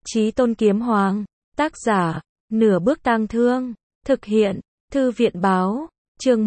Chí Tôn Kiếm Hoàng. Tác giả, Nửa Bước Tang Thương. Thực hiện, Thư viện Báo. Chương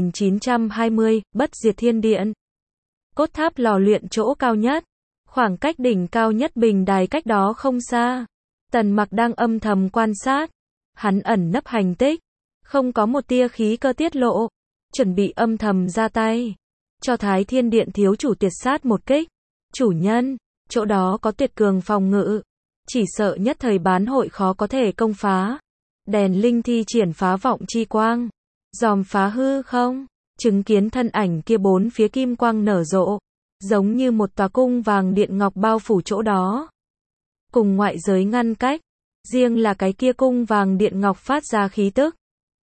1920, Bất Diệt Thiên Điện. Cốt tháp lò luyện chỗ cao nhất. Khoảng cách đỉnh cao nhất bình đài cách đó không xa. Tần Mặc đang âm thầm quan sát. Hắn ẩn nấp hành tích. Không có một tia khí cơ tiết lộ. Chuẩn bị âm thầm ra tay. Cho Thái Thiên Điện thiếu chủ tuyệt sát một kích. Chủ nhân, chỗ đó có tuyệt cường phòng ngự. Chỉ sợ nhất thời bán hội khó có thể công phá. Đèn linh thi triển phá vọng chi quang. Dòm phá hư không. Chứng kiến thân ảnh kia bốn phía kim quang nở rộ. Giống như một tòa cung vàng điện ngọc bao phủ chỗ đó. Cùng ngoại giới ngăn cách. Riêng là cái kia cung vàng điện ngọc phát ra khí tức.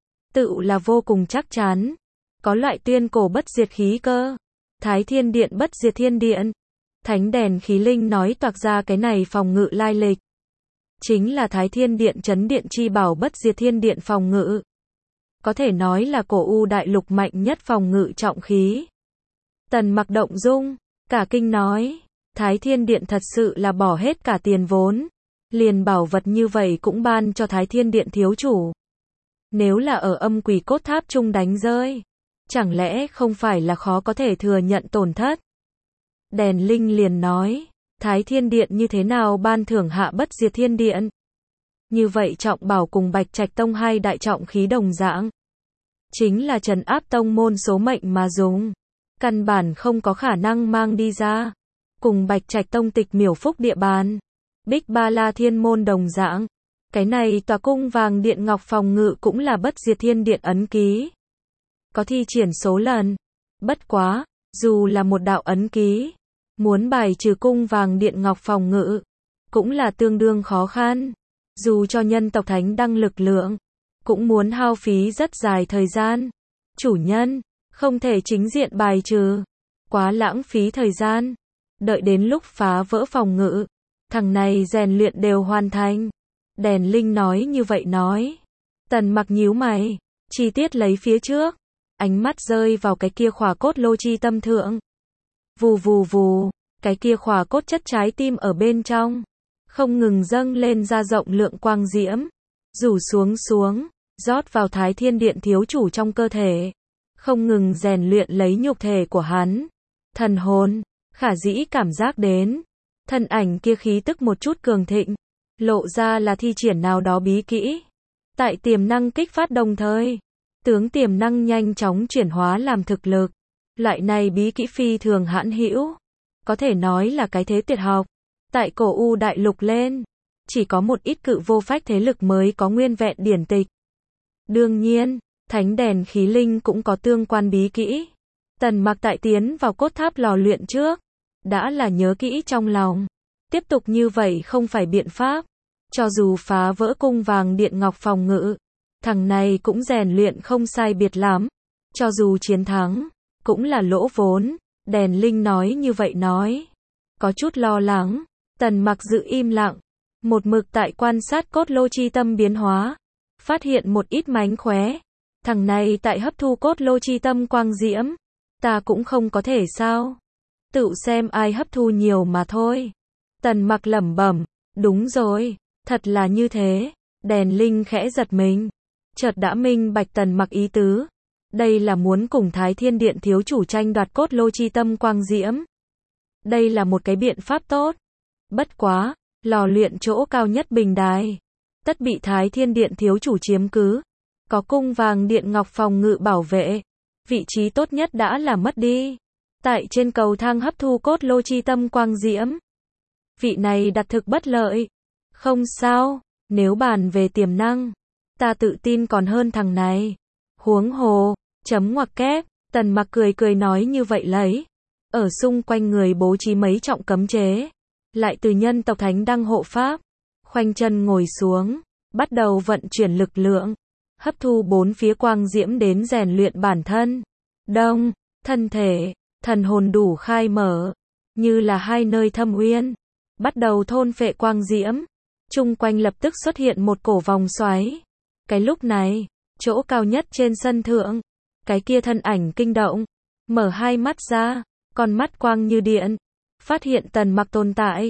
Tự là vô cùng chắc chắn. Có loại tuyên cổ bất diệt khí cơ. Thái Thiên Điện Bất Diệt Thiên Điện. Thánh đèn khí linh nói toạc ra cái này phòng ngự lai lịch. Chính là Thái Thiên Điện Chấn Điện chi bảo Bất Diệt Thiên Điện phòng ngự. Có thể nói là cổ u đại lục mạnh nhất phòng ngự trọng khí. Tần Mặc động dung, cả kinh nói, Thái Thiên Điện thật sự là bỏ hết cả tiền vốn. Liền bảo vật như vậy cũng ban cho Thái Thiên Điện thiếu chủ. Nếu là ở âm quỷ cốt tháp trung đánh rơi, chẳng lẽ không phải là khó có thể thừa nhận tổn thất. Đèn linh liền nói, Thái Thiên Điện như thế nào ban thưởng hạ Bất Diệt Thiên Điện. Như vậy trọng bảo cùng Bạch Trạch Tông hai đại trọng khí đồng dạng. Chính là trấn áp tông môn số mệnh mà dùng. Căn bản không có khả năng mang đi ra. Cùng Bạch Trạch Tông tịch miểu phúc địa bàn. Bích Ba La Thiên Môn đồng dạng. Cái này tòa cung vàng điện ngọc phòng ngự cũng là Bất Diệt Thiên Điện ấn ký. Có thi triển số lần. Bất quá, dù là một đạo ấn ký. Muốn bài trừ cung vàng điện ngọc phòng ngự. Cũng là tương đương khó khăn. Dù cho nhân tộc thánh đăng lực lượng. Cũng muốn hao phí rất dài thời gian. Chủ nhân, không thể chính diện bài trừ. Quá lãng phí thời gian. Đợi đến lúc phá vỡ phòng ngự. Thằng này rèn luyện đều hoàn thành. Đèn linh nói như vậy nói. Tần Mặc nhíu mày. Chi tiết lấy phía trước. Ánh mắt rơi vào cái kia khỏa cốt lô chi tâm thượng. Vù vù vù. Cái kia khỏa cốt chất trái tim ở bên trong. Không ngừng dâng lên ra rộng lượng quang diễm. Rủ xuống. Rót vào Thái Thiên Điện thiếu chủ trong cơ thể. Không ngừng rèn luyện lấy nhục thể của hắn. Thần hồn. Khả dĩ cảm giác đến. Thân ảnh kia khí tức một chút cường thịnh. Lộ ra là thi triển nào đó bí kỹ. Tại tiềm năng kích phát đồng thời. Tướng tiềm năng nhanh chóng chuyển hóa làm thực lực. Loại này bí kỹ phi thường hãn hữu. Có thể nói là cái thế tuyệt học. Tại cổ u đại lục lên. Chỉ có một ít cự vô phách thế lực mới có nguyên vẹn điển tịch. Đương nhiên, thánh đèn khí linh cũng có tương quan bí kỹ. Tần Mặc tại tiến vào cốt tháp lò luyện trước. Đã là nhớ kỹ trong lòng. Tiếp tục như vậy không phải biện pháp. Cho dù phá vỡ cung vàng điện ngọc phòng ngự. Thằng này cũng rèn luyện không sai biệt lắm. Cho dù chiến thắng. Cũng là lỗ vốn. Đèn linh nói như vậy nói. Có chút lo lắng. Tần Mặc giữ im lặng. Một mực tại quan sát cốt lô chi tâm biến hóa. Phát hiện một ít mánh khóe. Thằng này tại hấp thu cốt lô chi tâm quang diễm. Ta cũng không có thể sao. Tự xem ai hấp thu nhiều mà thôi. Tần Mặc lẩm bẩm. Đúng rồi. Thật là như thế. Đèn linh khẽ giật mình. Chợt đã minh bạch Tần Mặc ý tứ. Đây là muốn cùng Thái Thiên Điện thiếu chủ tranh đoạt cốt lô chi tâm quang diễm. Đây là một cái biện pháp tốt. Bất quá, lò luyện chỗ cao nhất bình đài. Tất bị Thái Thiên Điện thiếu chủ chiếm cứ. Có cung vàng điện ngọc phòng ngự bảo vệ. Vị trí tốt nhất đã là mất đi. Tại trên cầu thang hấp thu cốt lô chi tâm quang diễm. Vị này đặt thực bất lợi. Không sao, nếu bàn về tiềm năng. Ta tự tin còn hơn thằng này. Huống hồ, chấm ngoặc kép, Tần Mặc cười nói như vậy lấy. Ở xung quanh người bố trí mấy trọng cấm chế. Lại từ nhân tộc thánh đăng hộ pháp. Khoanh chân ngồi xuống. Bắt đầu vận chuyển lực lượng. Hấp thu bốn phía quang diễm đến rèn luyện bản thân. Đông, thân thể, thần hồn đủ khai mở. Như là hai nơi thâm uyên. Bắt đầu thôn phệ quang diễm. Chung quanh lập tức xuất hiện một cổ vòng xoáy. Cái lúc này, chỗ cao nhất trên sân thượng. Cái kia thân ảnh kinh động. Mở hai mắt ra. Con mắt quang như điện. Phát hiện Tần Mặc tồn tại.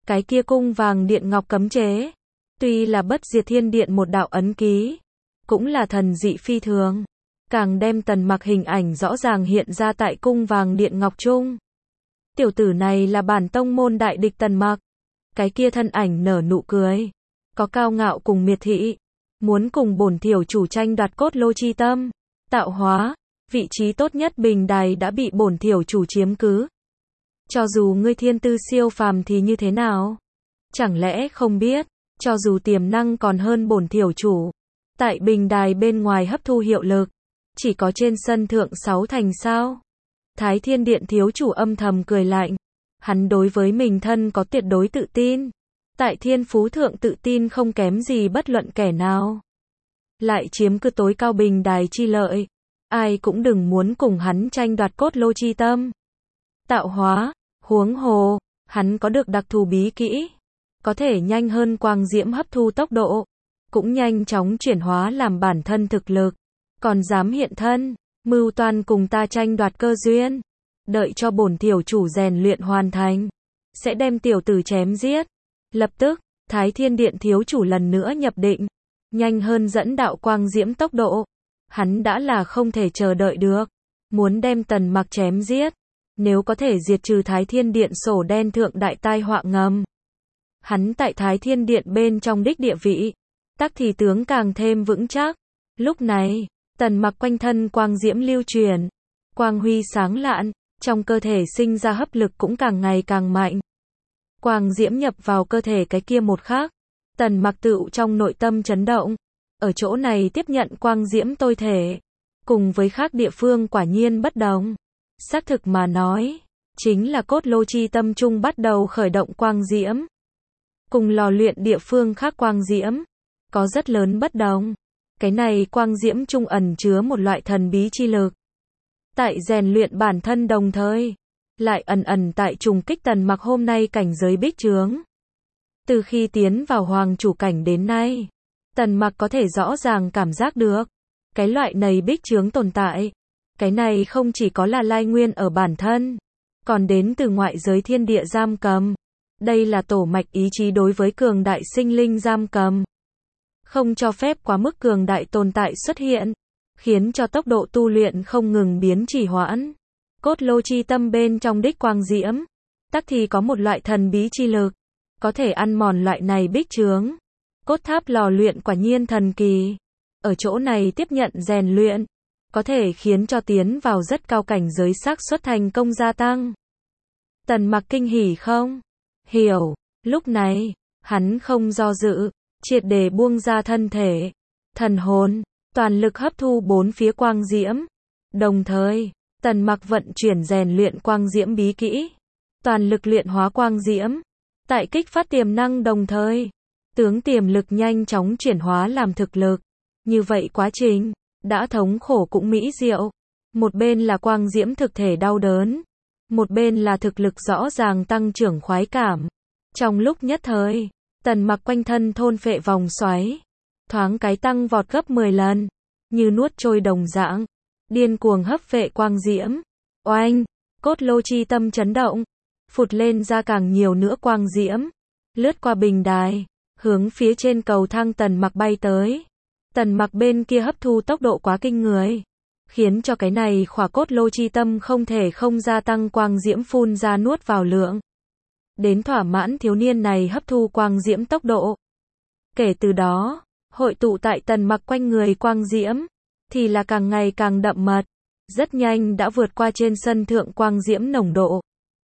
Cái kia cung vàng điện ngọc cấm chế, tuy là bất diệt thiên điện một đạo ấn ký, cũng là thần dị phi thường, càng đem Tần Mặc hình ảnh rõ ràng hiện ra tại cung vàng điện ngọc trung. Tiểu tử này là bản tông môn đại địch Tần Mặc. Cái kia thân ảnh nở nụ cười, có cao ngạo cùng miệt thị, muốn cùng bổn tiểu chủ tranh đoạt cốt lô chi tâm, tạo hóa, vị trí tốt nhất bình đài đã bị bổn tiểu chủ chiếm cứ. Cho dù ngươi thiên tư siêu phàm thì như thế nào? Chẳng lẽ không biết, cho dù tiềm năng còn hơn bổn tiểu chủ, tại bình đài bên ngoài hấp thu hiệu lực, chỉ có trên sân thượng 6 thành sao? Thái Thiên Điện thiếu chủ âm thầm cười lạnh. Hắn đối với mình thân có tuyệt đối tự tin. Tại thiên phú thượng tự tin không kém gì bất luận kẻ nào. Lại chiếm cứ tối cao bình đài chi lợi. Ai cũng đừng muốn cùng hắn tranh đoạt cốt lô chi tâm. Tạo hóa, huống hồ, hắn có được đặc thù bí kỹ. Có thể nhanh hơn quang diễm hấp thu tốc độ. Cũng nhanh chóng chuyển hóa làm bản thân thực lực. Còn dám hiện thân, mưu toan cùng ta tranh đoạt cơ duyên. Đợi cho bổn tiểu chủ rèn luyện hoàn thành, sẽ đem tiểu tử chém giết. Lập tức, Thái Thiên Điện thiếu chủ lần nữa nhập định, nhanh hơn dẫn đạo quang diễm tốc độ. Hắn đã là không thể chờ đợi được, muốn đem Tần Mặc chém giết. Nếu có thể diệt trừ Thái Thiên Điện sổ đen thượng đại tai họa ngầm, hắn tại Thái Thiên Điện bên trong đích địa vị, tắc thì tướng càng thêm vững chắc. Lúc này, Tần Mặc quanh thân quang diễm lưu truyền, quang huy sáng lạn, trong cơ thể sinh ra hấp lực cũng càng ngày càng mạnh. Quang diễm nhập vào cơ thể cái kia một khắc, Tần Mặc tựu trong nội tâm chấn động. Ở chỗ này tiếp nhận quang diễm tôi thể, cùng với khác địa phương quả nhiên bất đồng. Xác thực mà nói, chính là cốt lô chi tâm trung bắt đầu khởi động quang diễm. Cùng lò luyện địa phương khác quang diễm, có rất lớn bất đồng. Cái này quang diễm trung ẩn chứa một loại thần bí chi lực. Tại rèn luyện bản thân đồng thời, lại ẩn ẩn tại trùng kích Tần Mặc hôm nay cảnh giới bích chướng. Từ khi tiến vào hoàng chủ cảnh đến nay, Tần Mặc có thể rõ ràng cảm giác được, cái loại này bích chướng tồn tại. Cái này không chỉ có là lai nguyên ở bản thân, còn đến từ ngoại giới thiên địa giam cầm. Đây là tổ mạch ý chí đối với cường đại sinh linh giam cầm. Không cho phép quá mức cường đại tồn tại xuất hiện, khiến cho tốc độ tu luyện không ngừng biến trì hoãn. Cốt lô chi tâm bên trong đích quang diễm, tắc thì có một loại thần bí chi lực, có thể ăn mòn loại này bích chướng. Cốt tháp lò luyện quả nhiên thần kỳ. Ở chỗ này tiếp nhận rèn luyện, có thể khiến cho tiến vào rất cao cảnh giới xác suất thành công gia tăng. Tần Mặc kinh hỉ không? Hiểu. Lúc này, hắn không do dự, triệt để buông ra thân thể, thần hồn, toàn lực hấp thu bốn phía quang diễm. Đồng thời, Tần Mặc vận chuyển rèn luyện quang diễm bí kỹ, toàn lực luyện hóa quang diễm, tại kích phát tiềm năng đồng thời, tướng tiềm lực nhanh chóng chuyển hóa làm thực lực. Như vậy quá trình, đã thống khổ cũng mỹ diệu. Một bên là quang diễm thực thể đau đớn, một bên là thực lực rõ ràng tăng trưởng khoái cảm. Trong lúc nhất thời, Tần Mặc quanh thân thôn phệ vòng xoáy, thoáng cái tăng vọt gấp 10 lần, như nuốt trôi đồng dạng, điên cuồng hấp phệ quang diễm. Oanh, cốt lô chi tâm chấn động, phụt lên ra càng nhiều nữa quang diễm, lướt qua bình đài, hướng phía trên cầu thang Tần Mặc bay tới. Tần Mặc bên kia hấp thu tốc độ quá kinh người, khiến cho cái này khỏa cốt lô chi tâm không thể không gia tăng quang diễm phun ra nuốt vào lượng. Đến thỏa mãn thiếu niên này hấp thu quang diễm tốc độ. Kể từ đó, hội tụ tại Tần Mặc quanh người quang diễm, thì là càng ngày càng đậm mật, rất nhanh đã vượt qua trên sân thượng quang diễm nồng độ.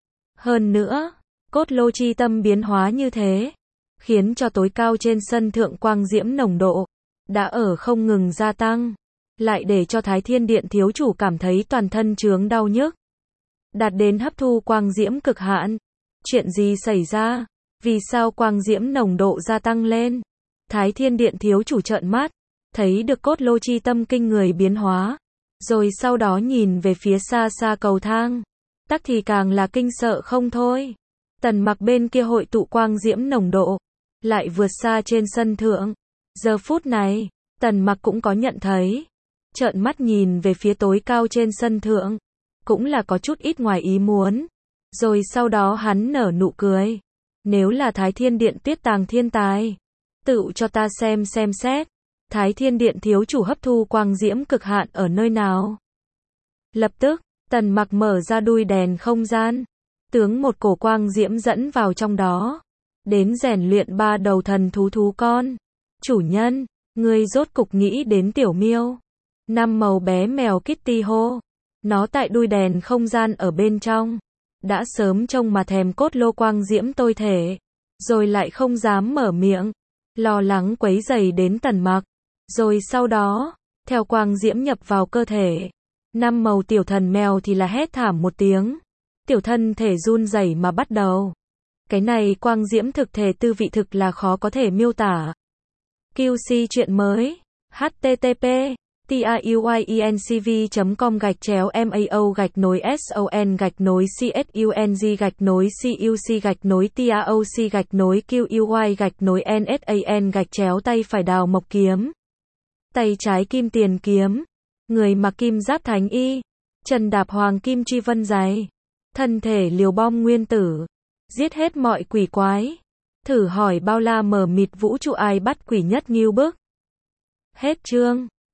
Hơn nữa, cốt lô chi tâm biến hóa như thế, khiến cho tối cao trên sân thượng quang diễm nồng độ, đã ở không ngừng gia tăng, lại để cho Thái Thiên Điện thiếu chủ cảm thấy toàn thân chướng đau nhức. Đạt đến hấp thu quang diễm cực hạn. Chuyện gì xảy ra? Vì sao quang diễm nồng độ gia tăng lên? Thái Thiên Điện thiếu chủ trợn mắt, thấy được cốt lô chi tâm kinh người biến hóa, rồi sau đó nhìn về phía xa xa cầu thang, tắc thì càng là kinh sợ không thôi. Tần Mặc bên kia hội tụ quang diễm nồng độ, lại vượt xa trên sân thượng. Giờ phút này, Tần Mặc cũng có nhận thấy, trợn mắt nhìn về phía tối cao trên sân thượng, cũng là có chút ít ngoài ý muốn. Rồi sau đó hắn nở nụ cười, Nếu là Thái Thiên Điện Tuyết Tàng thiên tài, tựu cho ta xem xét. Thái Thiên Điện thiếu chủ hấp thu quang diễm cực hạn ở nơi nào? Lập tức, Tần Mặc mở ra đuôi đèn không gian, tướng một cổ quang diễm dẫn vào trong đó, đến rèn luyện 3 đầu thần thú con. Chủ nhân, ngươi rốt cục nghĩ đến tiểu miêu. 5 màu bé mèo Kitty hô. Nó tại đuôi đèn không gian ở bên trong, đã sớm trông mà thèm cốt lô quang diễm tôi thể, rồi lại không dám mở miệng, lo lắng quấy rầy đến Tần Mặc. Rồi sau đó, theo quang diễm nhập vào cơ thể, 5 màu tiểu thần mèo thì là hét thảm một tiếng, tiểu thân thể run rẩy mà bắt đầu. Cái này quang diễm thực thể tư vị thực là khó có thể miêu tả. QC chuyện mới. http tauy.mao-son-cuc-cuc-taoc-cuy-nsan-tay phải đào mộc kiếm, tay trái kim tiền kiếm, người mặc kim giáp thánh y, chân đạp hoàng kim truy vân giày, thân thể liều bom nguyên tử, giết hết mọi quỷ quái. Thử hỏi bao la mờ mịt vũ trụ ai bắt quỷ nhất nghiêu bức. Hết chương.